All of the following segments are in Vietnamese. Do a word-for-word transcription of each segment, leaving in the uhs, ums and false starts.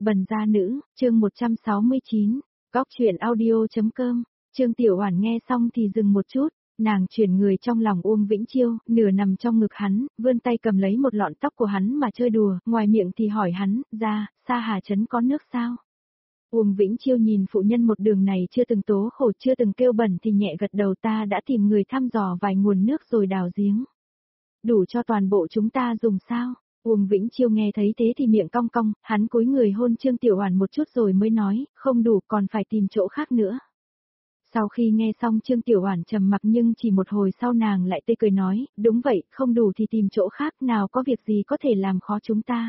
Bần gia nữ, chương một trăm sáu mươi chín, góc truyện audio.com, Trương Tiểu Oản nghe xong thì dừng một chút, nàng chuyển người trong lòng Uông Vĩnh Chiêu, nửa nằm trong ngực hắn, vươn tay cầm lấy một lọn tóc của hắn mà chơi đùa, ngoài miệng thì hỏi hắn, ra, Sa Hà Trấn có nước sao? Uông Vĩnh Chiêu nhìn phụ nhân một đường này chưa từng tố khổ chưa từng kêu bẩn thì nhẹ gật đầu, ta đã tìm người thăm dò vài nguồn nước rồi đào giếng. Đủ cho toàn bộ chúng ta dùng sao? Uông Vĩnh Chiêu nghe thấy thế thì miệng cong cong, hắn cúi người hôn Trương Tiểu Oản một chút rồi mới nói, không đủ còn phải tìm chỗ khác nữa. Sau khi nghe xong Trương Tiểu Oản trầm mặc nhưng chỉ một hồi sau nàng lại tươi cười nói, đúng vậy, không đủ thì tìm chỗ khác, nào có việc gì có thể làm khó chúng ta.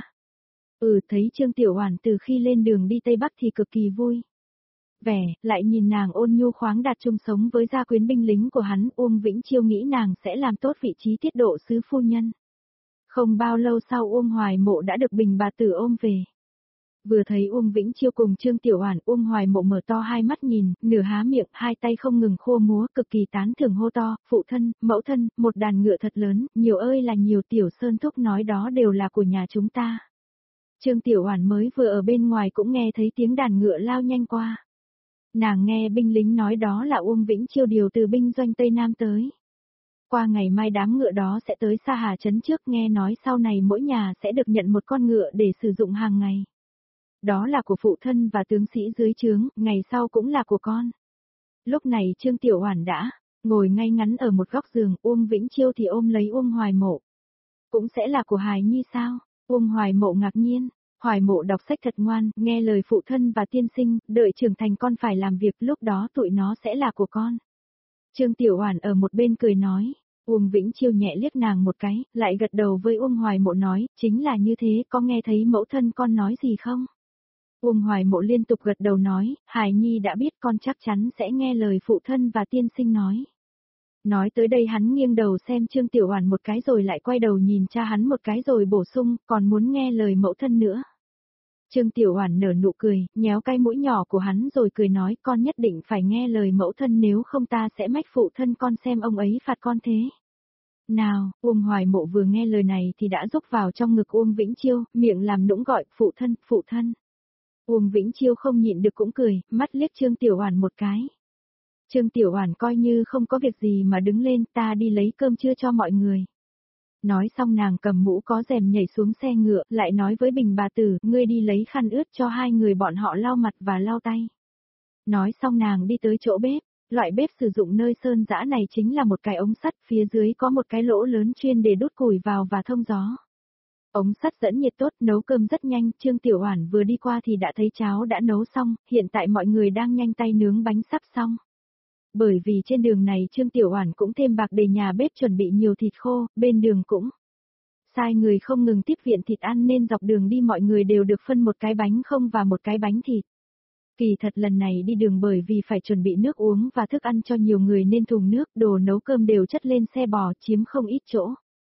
Ừ, thấy Trương Tiểu Oản từ khi lên đường đi Tây Bắc thì cực kỳ vui vẻ, lại nhìn nàng ôn nhu khoáng đạt chung sống với gia quyến binh lính của hắn, Uông Vĩnh Chiêu nghĩ nàng sẽ làm tốt vị trí tiết độ sứ phu nhân. Không bao lâu sau Uông Hoài Mộ đã được Bình bà tử ôm về. Vừa thấy Uông Vĩnh Chiêu cùng Trương Tiểu Oản, Uông Hoài Mộ mở to hai mắt nhìn, nửa há miệng, hai tay không ngừng khô múa, cực kỳ tán thưởng hô to, phụ thân, mẫu thân, một đàn ngựa thật lớn, nhiều ơi là nhiều. Tiểu Sơn thúc nói đó đều là của nhà chúng ta. Trương Tiểu Oản mới vừa ở bên ngoài cũng nghe thấy tiếng đàn ngựa lao nhanh qua. Nàng nghe binh lính nói đó là Uông Vĩnh Chiêu điều từ binh doanh Tây Nam tới. Qua ngày mai đám ngựa đó sẽ tới Sa Hà Trấn trước, nghe nói sau này mỗi nhà sẽ được nhận một con ngựa để sử dụng hàng ngày. Đó là của phụ thân và tướng sĩ dưới trướng, ngày sau cũng là của con. Lúc này Trương Tiểu Oản đã ngồi ngay ngắn ở một góc giường, Uông Vĩnh Chiêu thì ôm lấy Uông Hoài Mộ. Cũng sẽ là của hài nhi sao? Uông Hoài Mộ ngạc nhiên. Hoài Mộ đọc sách thật ngoan, nghe lời phụ thân và tiên sinh, đợi trưởng thành con phải làm việc, lúc đó tụi nó sẽ là của con. Trương Tiểu Oản ở một bên cười nói. Uông Vĩnh Chiêu nhẹ liếc nàng một cái, lại gật đầu với Uông Hoài Mộ nói, chính là như thế, có nghe thấy mẫu thân con nói gì không? Uông Hoài Mộ liên tục gật đầu nói, hài nhi đã biết, con chắc chắn sẽ nghe lời phụ thân và tiên sinh nói. Nói tới đây hắn nghiêng đầu xem Trương Tiểu Oản một cái rồi lại quay đầu nhìn cha hắn một cái rồi bổ sung, còn muốn nghe lời mẫu thân nữa. Trương Tiểu Oản nở nụ cười, nhéo cái mũi nhỏ của hắn rồi cười nói, con nhất định phải nghe lời mẫu thân, nếu không ta sẽ mách phụ thân con xem ông ấy phạt con thế. Nào, Uông Hoài Mộ vừa nghe lời này thì đã rúc vào trong ngực Uông Vĩnh Chiêu, miệng làm nũng gọi, phụ thân, phụ thân. Uông Vĩnh Chiêu không nhịn được cũng cười, mắt liếc Trương Tiểu Oản một cái. Trương Tiểu Oản coi như không có việc gì mà đứng lên, ta đi lấy cơm trưa cho mọi người. Nói xong nàng cầm mũ có rèm nhảy xuống xe ngựa, lại nói với Bình bà tử, ngươi đi lấy khăn ướt cho hai người bọn họ lau mặt và lau tay. Nói xong nàng đi tới chỗ bếp, loại bếp sử dụng nơi sơn dã này chính là một cái ống sắt, phía dưới có một cái lỗ lớn chuyên để đút củi vào và thông gió. Ống sắt dẫn nhiệt tốt, nấu cơm rất nhanh, Trương Tiểu Oản vừa đi qua thì đã thấy cháo đã nấu xong, hiện tại mọi người đang nhanh tay nướng bánh sắp xong. Bởi vì trên đường này Trương Tiểu Oản cũng thêm bạc để nhà bếp chuẩn bị nhiều thịt khô, bên đường cũng sai người không ngừng tiếp viện thịt ăn nên dọc đường đi mọi người đều được phân một cái bánh không và một cái bánh thịt. Kỳ thật lần này đi đường bởi vì phải chuẩn bị nước uống và thức ăn cho nhiều người nên thùng nước, đồ nấu cơm đều chất lên xe bò chiếm không ít chỗ.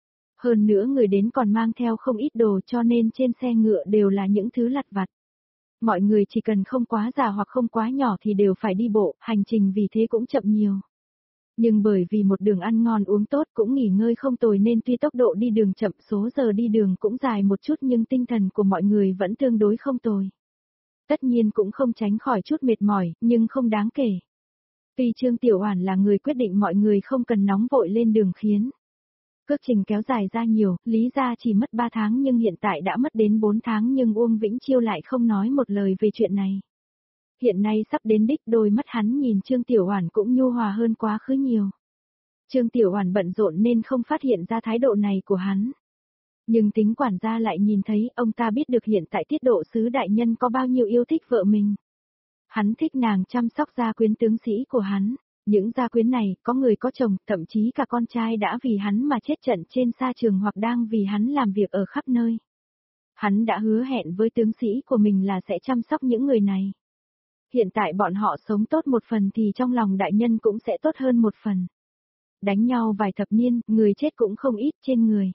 Hơn nữa người đến còn mang theo không ít đồ cho nên trên xe ngựa đều là những thứ lặt vặt. Mọi người chỉ cần không quá già hoặc không quá nhỏ thì đều phải đi bộ, hành trình vì thế cũng chậm nhiều. Nhưng bởi vì một đường ăn ngon uống tốt cũng nghỉ ngơi không tồi nên tuy tốc độ đi đường chậm, số giờ đi đường cũng dài một chút nhưng tinh thần của mọi người vẫn tương đối không tồi. Tất nhiên cũng không tránh khỏi chút mệt mỏi, nhưng không đáng kể. Tuy Trương Tiểu Oản là người quyết định mọi người không cần nóng vội lên đường khiến cước trình kéo dài ra nhiều, lý ra chỉ mất ba tháng nhưng hiện tại đã mất đến bốn tháng, nhưng Uông Vĩnh Chiêu lại không nói một lời về chuyện này. Hiện nay sắp đến đích, đôi mắt hắn nhìn Trương Tiểu Oản cũng nhu hòa hơn quá khứ nhiều. Trương Tiểu Oản bận rộn nên không phát hiện ra thái độ này của hắn. Nhưng tính quản gia lại nhìn thấy, ông ta biết được hiện tại tiết độ sứ đại nhân có bao nhiêu yêu thích vợ mình. Hắn thích nàng chăm sóc gia quyến tướng sĩ của hắn. Những gia quyến này, có người có chồng, thậm chí cả con trai đã vì hắn mà chết trận trên sa trường hoặc đang vì hắn làm việc ở khắp nơi. Hắn đã hứa hẹn với tướng sĩ của mình là sẽ chăm sóc những người này. Hiện tại bọn họ sống tốt một phần thì trong lòng đại nhân cũng sẽ tốt hơn một phần. Đánh nhau vài thập niên, người chết cũng không ít trên người.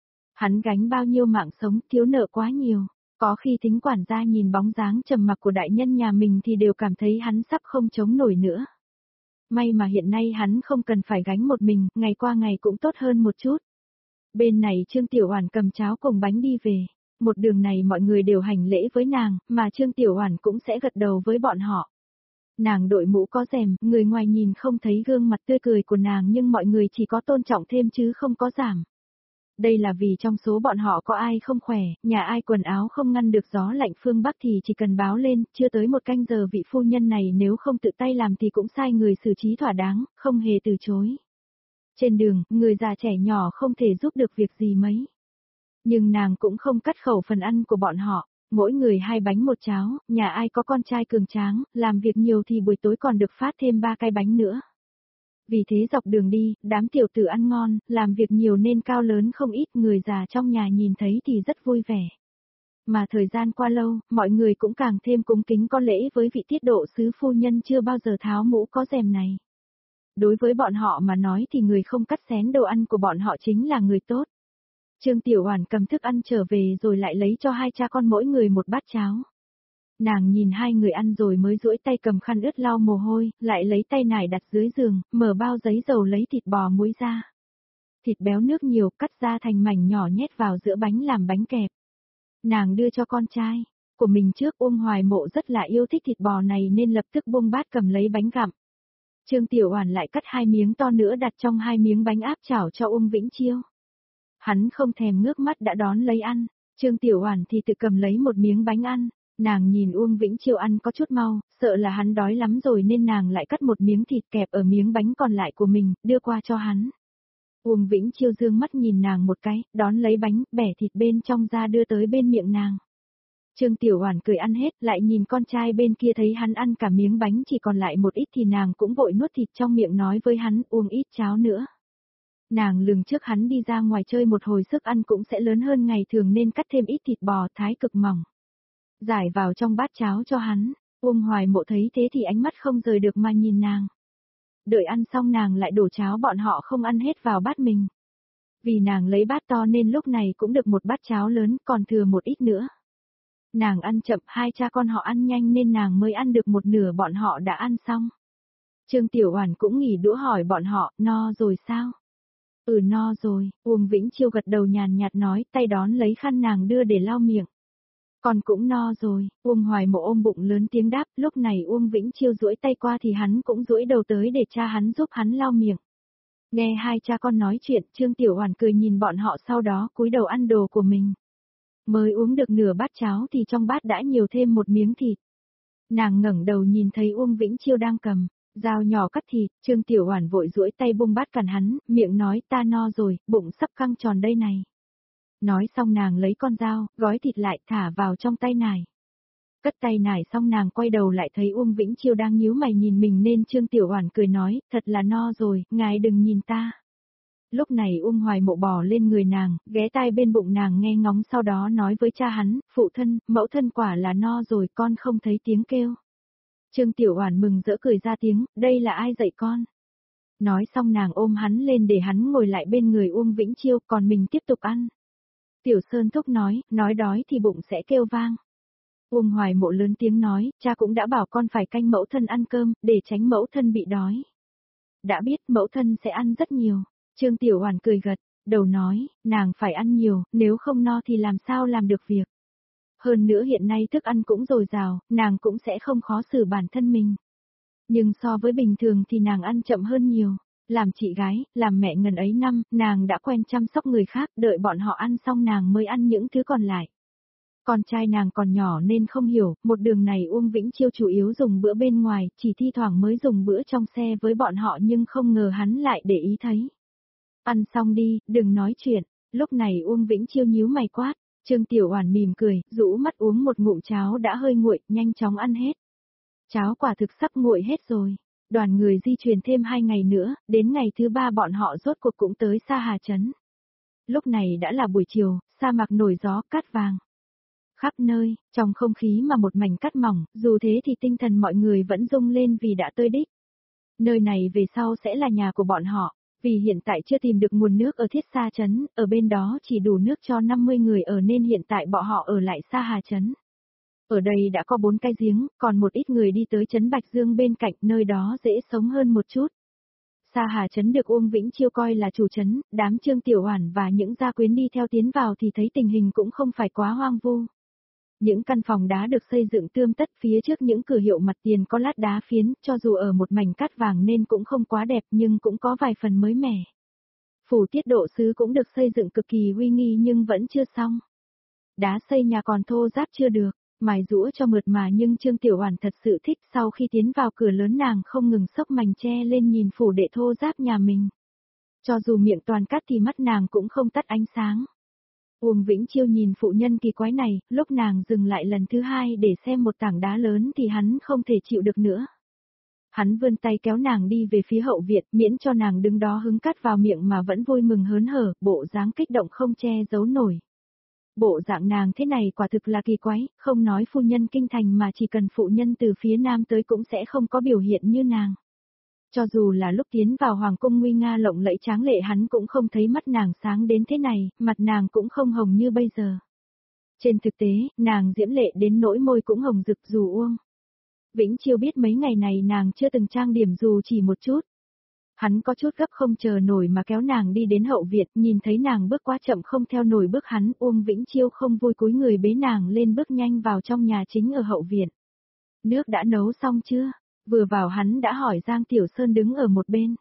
Hắn gánh bao nhiêu mạng sống, thiếu nợ quá nhiều. Có khi tính quản gia nhìn bóng dáng trầm mặc của đại nhân nhà mình thì đều cảm thấy hắn sắp không chống nổi nữa. May mà hiện nay hắn không cần phải gánh một mình, ngày qua ngày cũng tốt hơn một chút. Bên này Trương Tiểu Oản cầm cháo cùng bánh đi về. Một đường này mọi người đều hành lễ với nàng, mà Trương Tiểu Oản cũng sẽ gật đầu với bọn họ. Nàng đội mũ có rèm, người ngoài nhìn không thấy gương mặt tươi cười của nàng nhưng mọi người chỉ có tôn trọng thêm chứ không có giảm. Đây là vì trong số bọn họ có ai không khỏe, nhà ai quần áo không ngăn được gió lạnh phương Bắc thì chỉ cần báo lên, chưa tới một canh giờ vị phu nhân này nếu không tự tay làm thì cũng sai người xử trí thỏa đáng, không hề từ chối. Trên đường, người già trẻ nhỏ không thể giúp được việc gì mấy. Nhưng nàng cũng không cắt khẩu phần ăn của bọn họ, mỗi người hai bánh một cháo, nhà ai có con trai cường tráng, làm việc nhiều thì buổi tối còn được phát thêm ba cái bánh nữa. Vì thế dọc đường đi, đám tiểu tử ăn ngon, làm việc nhiều nên cao lớn không ít, người già trong nhà nhìn thấy thì rất vui vẻ. Mà thời gian qua lâu, mọi người cũng càng thêm cúng kính có lễ với vị tiết độ sứ phu nhân chưa bao giờ tháo mũ có rèm này. Đối với bọn họ mà nói thì người không cắt xén đồ ăn của bọn họ chính là người tốt. Trương Tiểu Oản cầm thức ăn trở về rồi lại lấy cho hai cha con mỗi người một bát cháo. Nàng nhìn hai người ăn rồi mới duỗi tay cầm khăn ướt lau mồ hôi, lại lấy tay nải đặt dưới giường, mở bao giấy dầu lấy thịt bò muối ra. Thịt béo nước nhiều, cắt ra thành mảnh nhỏ nhét vào giữa bánh làm bánh kẹp. Nàng đưa cho con trai của mình trước. Uông Hoài Mộ rất là yêu thích thịt bò này nên lập tức buông bát cầm lấy bánh gặm. Trương Tiểu Oản lại cắt hai miếng to nữa đặt trong hai miếng bánh áp chảo cho Uông Vĩnh Chiêu. Hắn không thèm ngước mắt đã đón lấy ăn, Trương Tiểu Oản thì tự cầm lấy một miếng bánh ăn. Nàng nhìn Uông Vĩnh Chiêu ăn có chút mau, sợ là hắn đói lắm rồi nên nàng lại cắt một miếng thịt kẹp ở miếng bánh còn lại của mình, đưa qua cho hắn. Uông Vĩnh Chiêu dương mắt nhìn nàng một cái, đón lấy bánh, bẻ thịt bên trong ra đưa tới bên miệng nàng. Trương Tiểu Oản cười ăn hết, lại nhìn con trai bên kia thấy hắn ăn cả miếng bánh chỉ còn lại một ít thì nàng cũng vội nuốt thịt trong miệng nói với hắn uống ít cháo nữa. Nàng lường trước hắn đi ra ngoài chơi một hồi sức ăn cũng sẽ lớn hơn ngày thường nên cắt thêm ít thịt bò thái cực mỏng. Giải vào trong bát cháo cho hắn, Uông Hoài Mộ thấy thế thì ánh mắt không rời được mà nhìn nàng. Đợi ăn xong nàng lại đổ cháo bọn họ không ăn hết vào bát mình. Vì nàng lấy bát to nên lúc này cũng được một bát cháo lớn còn thừa một ít nữa. Nàng ăn chậm, hai cha con họ ăn nhanh nên nàng mới ăn được một nửa bọn họ đã ăn xong. Trương Tiểu Oản cũng nghỉ đũa hỏi bọn họ, no rồi sao? Ừ no rồi, Uông Vĩnh Chiêu gật đầu nhàn nhạt nói, tay đón lấy khăn nàng đưa để lau miệng. Con cũng no rồi, Uông Hoài Mộ ôm bụng lớn tiếng đáp, lúc này Uông Vĩnh Chiêu duỗi tay qua thì hắn cũng duỗi đầu tới để cha hắn giúp hắn lau miệng. Nghe hai cha con nói chuyện, Trương Tiểu Oản cười nhìn bọn họ sau đó cúi đầu ăn đồ của mình. Mới uống được nửa bát cháo thì trong bát đã nhiều thêm một miếng thịt. Nàng ngẩng đầu nhìn thấy Uông Vĩnh Chiêu đang cầm dao nhỏ cắt thịt, Trương Tiểu Oản vội duỗi tay buông bát cản hắn, miệng nói ta no rồi, bụng sắp căng tròn đây này. Nói xong nàng lấy con dao, gói thịt lại thả vào trong tay nải. Cất tay nải xong nàng quay đầu lại thấy Uông Vĩnh Chiêu đang nhíu mày nhìn mình nên Trương Tiểu Oản cười nói, thật là no rồi, ngài đừng nhìn ta. Lúc này Uông Hoài Mộ bò lên người nàng, ghé tai bên bụng nàng nghe ngóng sau đó nói với cha hắn, phụ thân, mẫu thân quả là no rồi con không thấy tiếng kêu. Trương Tiểu Oản mừng rỡ cười ra tiếng, đây là ai dạy con? Nói xong nàng ôm hắn lên để hắn ngồi lại bên người Uông Vĩnh Chiêu còn mình tiếp tục ăn. Tiểu Sơn Thúc nói, nói đói thì bụng sẽ kêu vang. Uông Hoài Mộ lớn tiếng nói, cha cũng đã bảo con phải canh mẫu thân ăn cơm, để tránh mẫu thân bị đói. Đã biết mẫu thân sẽ ăn rất nhiều. Trương Tiểu Oản cười gật, đầu nói, nàng phải ăn nhiều, nếu không no thì làm sao làm được việc. Hơn nữa hiện nay thức ăn cũng dồi dào, nàng cũng sẽ không khó xử bản thân mình. Nhưng so với bình thường thì nàng ăn chậm hơn nhiều. Làm chị gái, làm mẹ ngần ấy năm, nàng đã quen chăm sóc người khác, đợi bọn họ ăn xong nàng mới ăn những thứ còn lại. Con trai nàng còn nhỏ nên không hiểu, một đường này Uông Vĩnh Chiêu chủ yếu dùng bữa bên ngoài, chỉ thi thoảng mới dùng bữa trong xe với bọn họ nhưng không ngờ hắn lại để ý thấy. Ăn xong đi, đừng nói chuyện. Lúc này Uông Vĩnh Chiêu nhíu mày quát, Trương Tiểu Oản mỉm cười, rũ mắt uống một ngụm cháo đã hơi nguội, nhanh chóng ăn hết. Cháo quả thực sắp nguội hết rồi. Đoàn người di chuyển thêm hai ngày nữa, đến ngày thứ ba bọn họ rốt cuộc cũng tới Sa Hà Trấn. Lúc này đã là buổi chiều, sa mạc nổi gió cát vàng. Khắp nơi, trong không khí mà một mảnh cát mỏng, dù thế thì tinh thần mọi người vẫn rung lên vì đã tới đích. Nơi này về sau sẽ là nhà của bọn họ, vì hiện tại chưa tìm được nguồn nước ở Thiết Sa Trấn, ở bên đó chỉ đủ nước cho năm mươi người ở nên hiện tại bọn họ ở lại Sa Hà Trấn. Ở đây đã có bốn cái giếng, còn một ít người đi tới trấn Bạch Dương bên cạnh nơi đó dễ sống hơn một chút. Sa Hà trấn được Uông Vĩnh Chiêu coi là chủ trấn, đám Trương Tiểu Oản và những gia quyến đi theo tiến vào thì thấy tình hình cũng không phải quá hoang vu. Những căn phòng đá được xây dựng tươm tất, phía trước những cửa hiệu mặt tiền có lát đá phiến, cho dù ở một mảnh cát vàng nên cũng không quá đẹp nhưng cũng có vài phần mới mẻ. Phủ tiết độ sứ cũng được xây dựng cực kỳ uy nghi nhưng vẫn chưa xong. Đá xây nhà còn thô ráp chưa được, mài rũa cho mượt mà, nhưng Trương Tiểu Oản thật sự thích. Sau khi tiến vào cửa lớn nàng không ngừng xốc mành tre lên nhìn phủ đệ thô ráp nhà mình. Cho dù miệng toàn cát thì mắt nàng cũng không tắt ánh sáng. Uông Vĩnh Chiêu nhìn phụ nhân kỳ quái này, lúc nàng dừng lại lần thứ hai để xem một tảng đá lớn thì hắn không thể chịu được nữa. Hắn vươn tay kéo nàng đi về phía hậu viện, miễn cho nàng đứng đó hứng cát vào miệng mà vẫn vui mừng hớn hở, bộ dáng kích động không che giấu nổi. Bộ dạng nàng thế này quả thực là kỳ quái, không nói phu nhân kinh thành mà chỉ cần phụ nhân từ phía nam tới cũng sẽ không có biểu hiện như nàng. Cho dù là lúc tiến vào hoàng cung nguy nga lộng lẫy tráng lệ hắn cũng không thấy mắt nàng sáng đến thế này, mặt nàng cũng không hồng như bây giờ. Trên thực tế, nàng diễm lệ đến nỗi môi cũng hồng rực dù Uông Vĩnh Chiêu biết mấy ngày này nàng chưa từng trang điểm dù chỉ một chút. Hắn có chút gấp không chờ nổi mà kéo nàng đi đến hậu viện, nhìn thấy nàng bước quá chậm không theo nổi bước hắn, Uông Vĩnh Chiêu không vui cúi người bế nàng lên bước nhanh vào trong nhà chính ở hậu viện. Nước đã nấu xong chưa? Vừa vào hắn đã hỏi Giang Tiểu Sơn đứng ở một bên.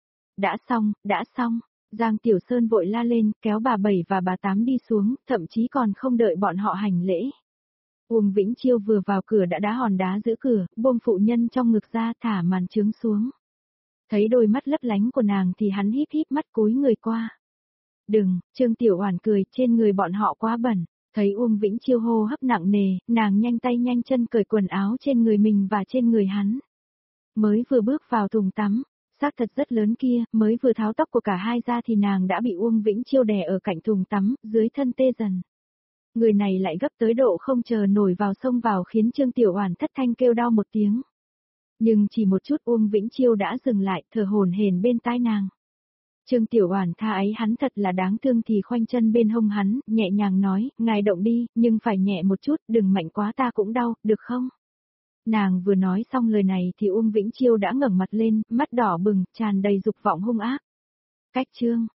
Đã xong, đã xong. Giang Tiểu Sơn vội la lên, kéo bà Bảy và bà Tám đi xuống, thậm chí còn không đợi bọn họ hành lễ. Uông Vĩnh Chiêu vừa vào cửa đã đá hòn đá giữ cửa, buông phụ nhân trong ngực ra, thả màn trướng xuống. Thấy đôi mắt lấp lánh của nàng thì hắn híp híp mắt cúi người qua. Đừng, Trương Tiểu Oản cười, trên người bọn họ quá bẩn. Thấy Uông Vĩnh Chiêu hô hấp nặng nề, nàng nhanh tay nhanh chân cởi quần áo trên người mình và trên người hắn. Mới vừa bước vào thùng tắm, xác thật rất lớn kia, mới vừa tháo tóc của cả hai ra thì nàng đã bị Uông Vĩnh Chiêu đè ở cạnh thùng tắm, dưới thân tê dần. Người này lại gấp tới độ không chờ nổi vào xông vào khiến Trương Tiểu Oản thất thanh kêu đau một tiếng. Nhưng chỉ một chút Uông Vĩnh Chiêu đã dừng lại, thở hổn hển bên tai nàng. Trương Tiểu Oản tha ấy hắn thật là đáng thương thì khoanh chân bên hông hắn, nhẹ nhàng nói, ngài động đi, nhưng phải nhẹ một chút, đừng mạnh quá ta cũng đau, được không? Nàng vừa nói xong lời này thì Uông Vĩnh Chiêu đã ngẩng mặt lên, mắt đỏ bừng, tràn đầy dục vọng hung ác. Cách chương